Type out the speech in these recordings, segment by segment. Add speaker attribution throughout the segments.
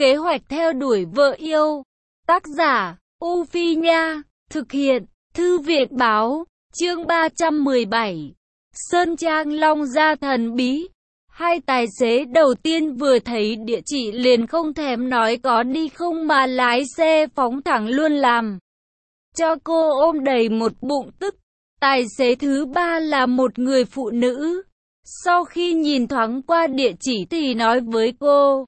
Speaker 1: Kế hoạch theo đuổi vợ yêu. Tác giả, U Phi Nha. Thực hiện, Thư viện Báo. Chương 317. Sơn Trang Long Gia thần bí. Hai tài xế đầu tiên vừa thấy địa chỉ liền không thèm nói có đi không mà lái xe phóng thẳng luôn làm cho cô ôm đầy một bụng tức. Tài xế thứ ba là một người phụ nữ. Sau khi nhìn thoáng qua địa chỉ thì nói với cô,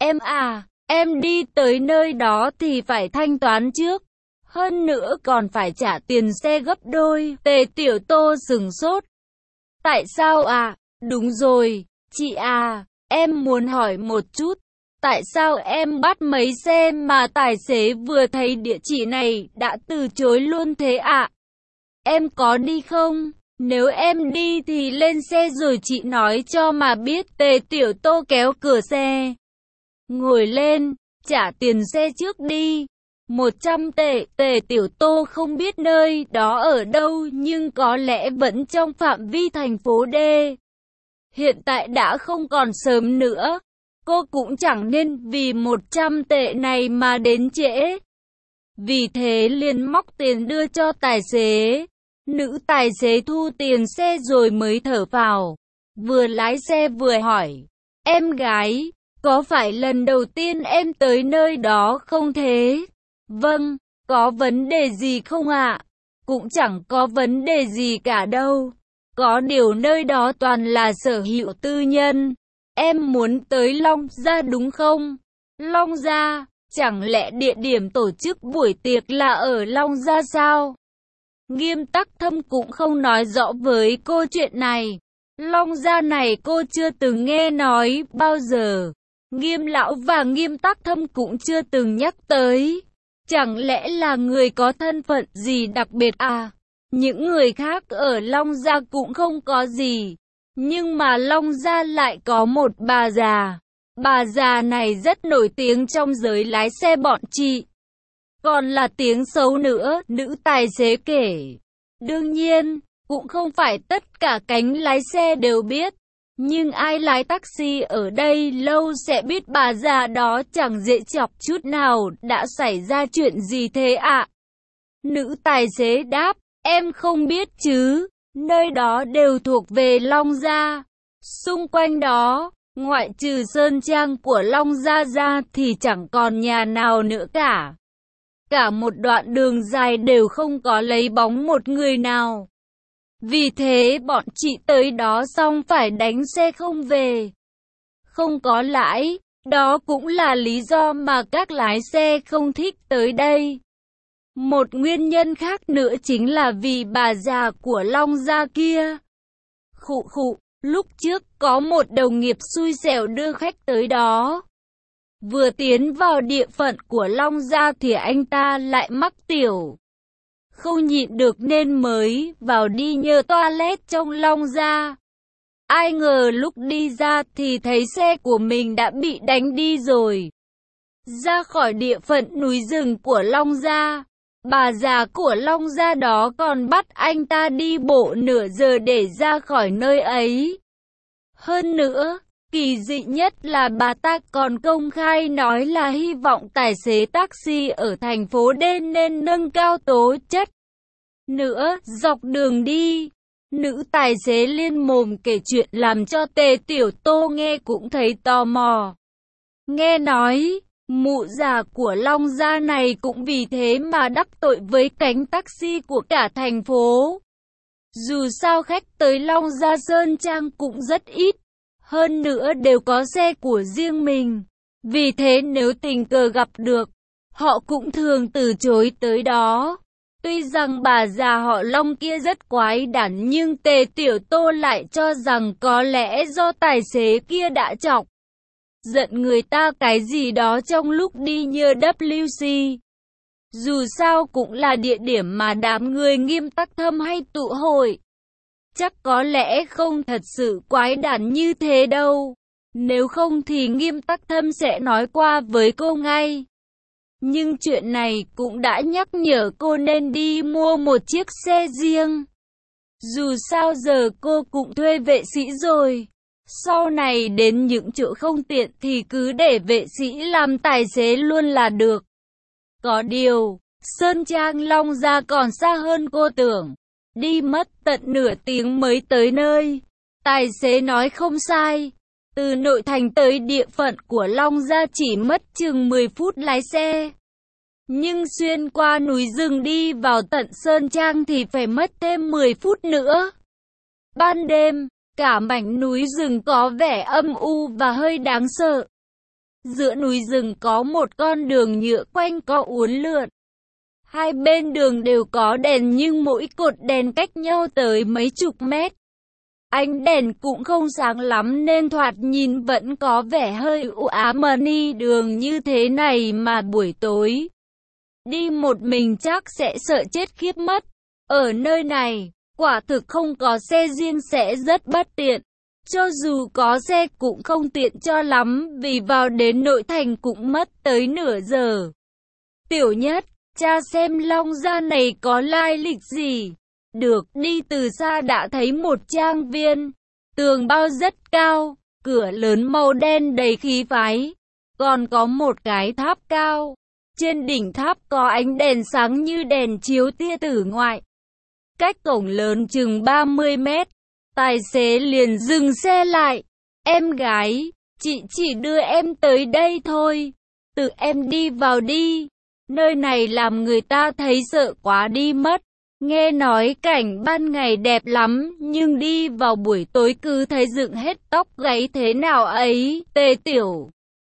Speaker 1: em đi tới nơi đó thì phải thanh toán trước. Hơn nữa còn phải trả tiền xe gấp đôi. Tề Tiểu Tô sửng sốt. Tại sao à? Đúng rồi, chị à, em muốn hỏi một chút. Tại sao em bắt mấy xe mà tài xế vừa thấy địa chỉ này đã từ chối luôn thế ạ? Em có đi không? Nếu em đi thì lên xe rồi chị nói cho mà biết. Tề Tiểu Tô kéo cửa xe. Ngồi lên, trả tiền xe trước đi. 100 tệ. Tề Tiểu Tô không biết nơi đó ở đâu nhưng có lẽ vẫn trong phạm vi thành phố D. Hiện tại đã không còn sớm nữa. Cô cũng chẳng nên vì 100 tệ này mà đến trễ. Vì thế liền móc tiền đưa cho tài xế. Nữ tài xế thu tiền xe rồi mới thở phào. Vừa lái xe vừa hỏi. Em gái, có phải lần đầu tiên em tới nơi đó không thế? Vâng, có vấn đề gì không ạ? Cũng chẳng có vấn đề gì cả đâu. Có điều nơi đó toàn là sở hữu tư nhân. Em muốn tới Long Gia đúng không? Long Gia, chẳng lẽ địa điểm tổ chức buổi tiệc là ở Long Gia sao? Nghiêm Tắc Thâm cũng không nói rõ với cô chuyện này. Long Gia này cô chưa từng nghe nói bao giờ. Nghiêm Lão và Nghiêm Tắc Thâm cũng chưa từng nhắc tới. Chẳng lẽ là người có thân phận gì đặc biệt à? Những người khác ở Long Gia cũng không có gì. Nhưng mà Long Gia lại có một bà già. Bà già này rất nổi tiếng trong giới lái xe bọn chị. Còn là tiếng xấu nữa, nữ tài xế kể. Đương nhiên, cũng không phải tất cả cánh lái xe đều biết. Nhưng ai lái taxi ở đây lâu sẽ biết bà già đó chẳng dễ chọc chút nào. Đã xảy ra chuyện gì thế ạ? Nữ tài xế đáp, em không biết chứ. Nơi đó đều thuộc về Long Gia. Xung quanh đó, ngoại trừ sơn trang của Long Gia ra thì chẳng còn nhà nào nữa cả. Cả một đoạn đường dài đều không có lấy bóng một người nào. Vì thế bọn chị tới đó xong phải đánh xe không về. Không có lãi, đó cũng là lý do mà các lái xe không thích tới đây. Một nguyên nhân khác nữa chính là vì bà già của Long Gia kia. Lúc trước có một đồng nghiệp xui xẻo đưa khách tới đó. Vừa tiến vào địa phận của Long Gia thì anh ta lại mắc tiểu. Không nhịn được nên mới vào đi nhờ toilet trong Long Gia. Ai ngờ lúc đi ra thì thấy xe của mình đã bị đánh đi rồi. Ra khỏi địa phận núi rừng của Long Gia, bà già của Long Gia đó còn bắt anh ta đi bộ nửa giờ để ra khỏi nơi ấy. Hơn nữa, kỳ dị nhất là bà ta còn công khai nói là hy vọng tài xế taxi ở thành phố D nên nâng cao tố chất. Nữa, dọc đường đi, nữ tài xế liên mồm kể chuyện làm cho Tề Tiểu Tô nghe cũng thấy tò mò. Nghe nói, mụ già của Long Gia này cũng vì thế mà đắc tội với cánh taxi của cả thành phố. Dù sao khách tới Long Gia Sơn Trang cũng rất ít. Hơn nữa đều có xe của riêng mình. Vì thế nếu tình cờ gặp được, họ cũng thường từ chối tới đó. Tuy rằng bà già họ Long kia rất quái đản nhưng Tề Tiểu Tô lại cho rằng có lẽ do tài xế kia đã chọc giận người ta cái gì đó trong lúc đi nhờ WC. Dù sao cũng là địa điểm mà đám người Nghiêm Tắc Thâm hay tụ hội. Chắc có lẽ không thật sự quái đản như thế đâu. Nếu không thì Nghiêm Tắc Thâm sẽ nói qua với cô ngay. Nhưng chuyện này cũng đã nhắc nhở cô nên đi mua một chiếc xe riêng. Dù sao giờ cô cũng thuê vệ sĩ rồi. Sau này đến những chỗ không tiện thì cứ để vệ sĩ làm tài xế luôn là được. Có điều, Sơn Trang Long Gia còn xa hơn cô tưởng. Đi mất tận nửa tiếng mới tới nơi. Tài xế nói không sai. Từ nội thành tới địa phận của Long Gia chỉ mất chừng 10 phút lái xe. Nhưng xuyên qua núi rừng đi vào tận Sơn Trang thì phải mất thêm 10 phút nữa. Ban đêm, cả mảnh núi rừng có vẻ âm u và hơi đáng sợ. Giữa núi rừng có một con đường nhựa quanh co uốn lượn. Hai bên đường đều có đèn nhưng mỗi cột đèn cách nhau tới mấy chục mét. Ánh đèn cũng không sáng lắm nên thoạt nhìn vẫn có vẻ hơi u ám mà đi đường như thế này mà buổi tối. Đi một mình chắc sẽ sợ chết khiếp mất. Ở nơi này, quả thực không có xe riêng sẽ rất bất tiện. Cho dù có xe cũng không tiện cho lắm vì vào đến nội thành cũng mất tới nửa giờ. Tiểu Nhất, cha xem Long Gia này có lai lịch gì. Được, đi từ xa đã thấy một trang viên. Tường bao rất cao, cửa lớn màu đen đầy khí phái. Còn có một cái tháp cao. Trên đỉnh tháp có ánh đèn sáng như đèn chiếu tia tử ngoại. Cách cổng lớn chừng 30 mét. Tài xế liền dừng xe lại. Em gái, chị chỉ đưa em tới đây thôi. Tự em đi vào đi. Nơi này làm người ta thấy sợ quá đi mất. Nghe nói cảnh ban ngày đẹp lắm, nhưng đi vào buổi tối cứ thấy dựng hết tóc gáy thế nào ấy. Tề Tiểu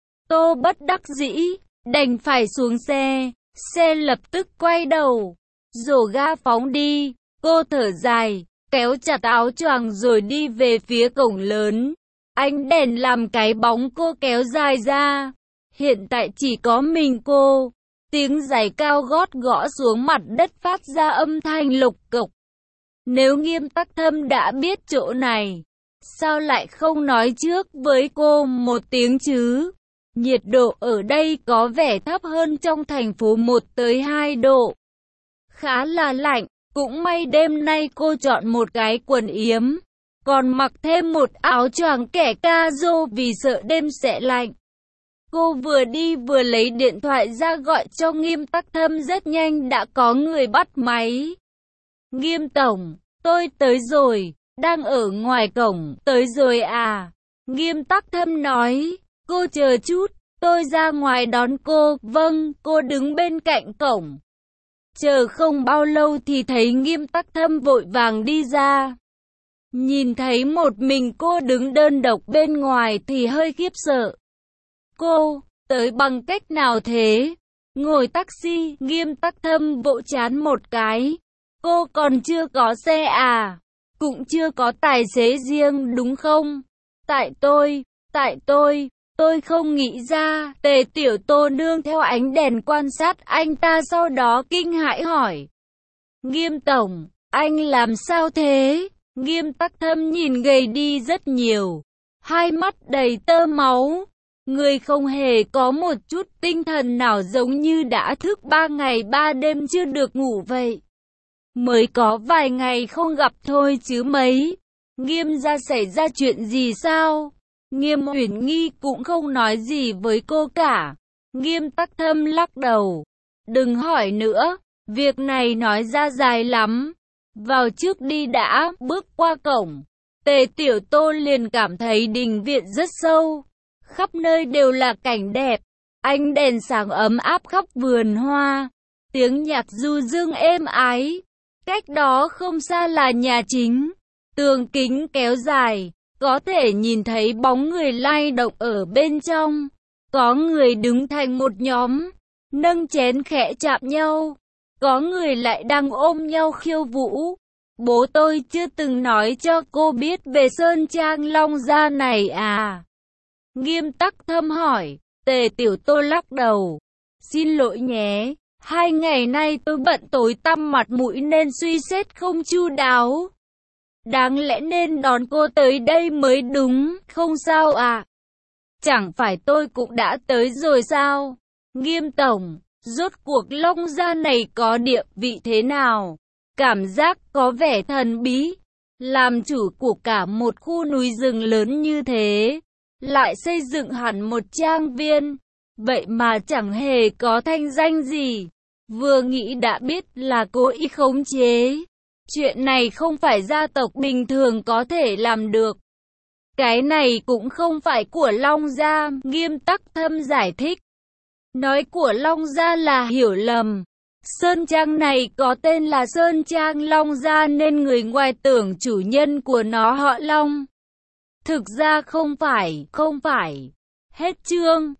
Speaker 1: Tô bất đắc dĩ, đành phải xuống xe. Xe lập tức quay đầu, rồ ga phóng đi. Cô thở dài, kéo chặt áo choàng rồi đi về phía cổng lớn. Ánh đèn làm cái bóng cô kéo dài ra. Hiện tại chỉ có mình cô. Tiếng giày cao gót gõ xuống mặt đất phát ra âm thanh lục cộc. Nếu Nghiêm Tắc Thâm đã biết chỗ này, sao lại không nói trước với cô một tiếng chứ? Nhiệt độ ở đây có vẻ thấp hơn trong thành phố 1 tới 2 độ. Khá là lạnh, cũng may đêm nay cô chọn một cái quần yếm, còn mặc thêm một áo choàng kẻ ca rô vì sợ đêm sẽ lạnh. Cô vừa đi vừa lấy điện thoại ra gọi cho Nghiêm Tắc Thâm, rất nhanh đã có người bắt máy. Nghiêm tổng, tôi tới rồi, đang ở ngoài cổng, tới rồi à? Nghiêm Tắc Thâm nói, cô chờ chút, tôi ra ngoài đón cô. Vâng, cô đứng bên cạnh cổng. Chờ không bao lâu thì thấy Nghiêm Tắc Thâm vội vàng đi ra. Nhìn thấy một mình cô đứng đơn độc bên ngoài thì hơi khiếp sợ. Cô, tới bằng cách nào thế? Ngồi taxi, Nghiêm Tắc Thâm vỗ trán một cái. Cô còn chưa có xe à? Cũng chưa có tài xế riêng đúng không? Tại tôi không nghĩ ra. Tề Tiểu Tô nương theo ánh đèn quan sát anh ta, sau đó kinh hãi hỏi. Nghiêm tổng, anh làm sao thế? Nghiêm Tắc Thâm nhìn gầy đi rất nhiều. Hai mắt đầy tơ máu. Người không hề có một chút tinh thần nào, giống như đã thức 3 ngày 3 đêm chưa được ngủ vậy. Mới có vài ngày không gặp thôi chứ mấy. Nghiêm gia xảy ra chuyện gì sao? Nghiêm Uyển Nghi cũng không nói gì với cô cả. Nghiêm Tắc Thâm lắc đầu. Đừng hỏi nữa, việc này nói ra dài lắm. Vào trước đi đã. Bước qua cổng, Tề Tiểu Tô liền cảm thấy đình viện rất sâu. Khắp nơi đều là cảnh đẹp. Ánh đèn sáng ấm áp khắp vườn hoa. Tiếng nhạc du dương êm ái. Cách đó không xa là nhà chính. Tường kính kéo dài, có thể nhìn thấy bóng người lay động ở bên trong. Có người đứng thành một nhóm, nâng chén khẽ chạm nhau. Có người lại đang ôm nhau khiêu vũ. Bố tôi chưa từng nói cho cô biết về Sơn Trang Long Gia này à? Nghiêm Tắc Thâm hỏi. Tề Tiểu Tô lắc đầu. Xin lỗi nhé, 2 ngày nay tôi bận tối tăm mặt mũi nên suy xét không chu đáo. Đáng lẽ nên đón cô tới đây mới đúng, không sao à? Chẳng phải tôi cũng đã tới rồi sao? Nghiêm tổng, rốt cuộc Long Gia này có địa vị thế nào? Cảm giác có vẻ thần bí. làm chủ của cả một khu núi rừng lớn như thế, lại xây dựng hẳn một trang viên, vậy mà chẳng hề có thanh danh gì. Vừa nghĩ đã biết là cố ý khống chế. Chuyện này không phải gia tộc bình thường có thể làm được. Cái này cũng không phải của Long Gia, Nghiêm Tắc Thâm giải thích. Nói của Long Gia là hiểu lầm. Sơn trang này có tên là Sơn trang Long Gia nên người ngoài tưởng chủ nhân của nó họ Long. Thực ra không phải. Hết chương.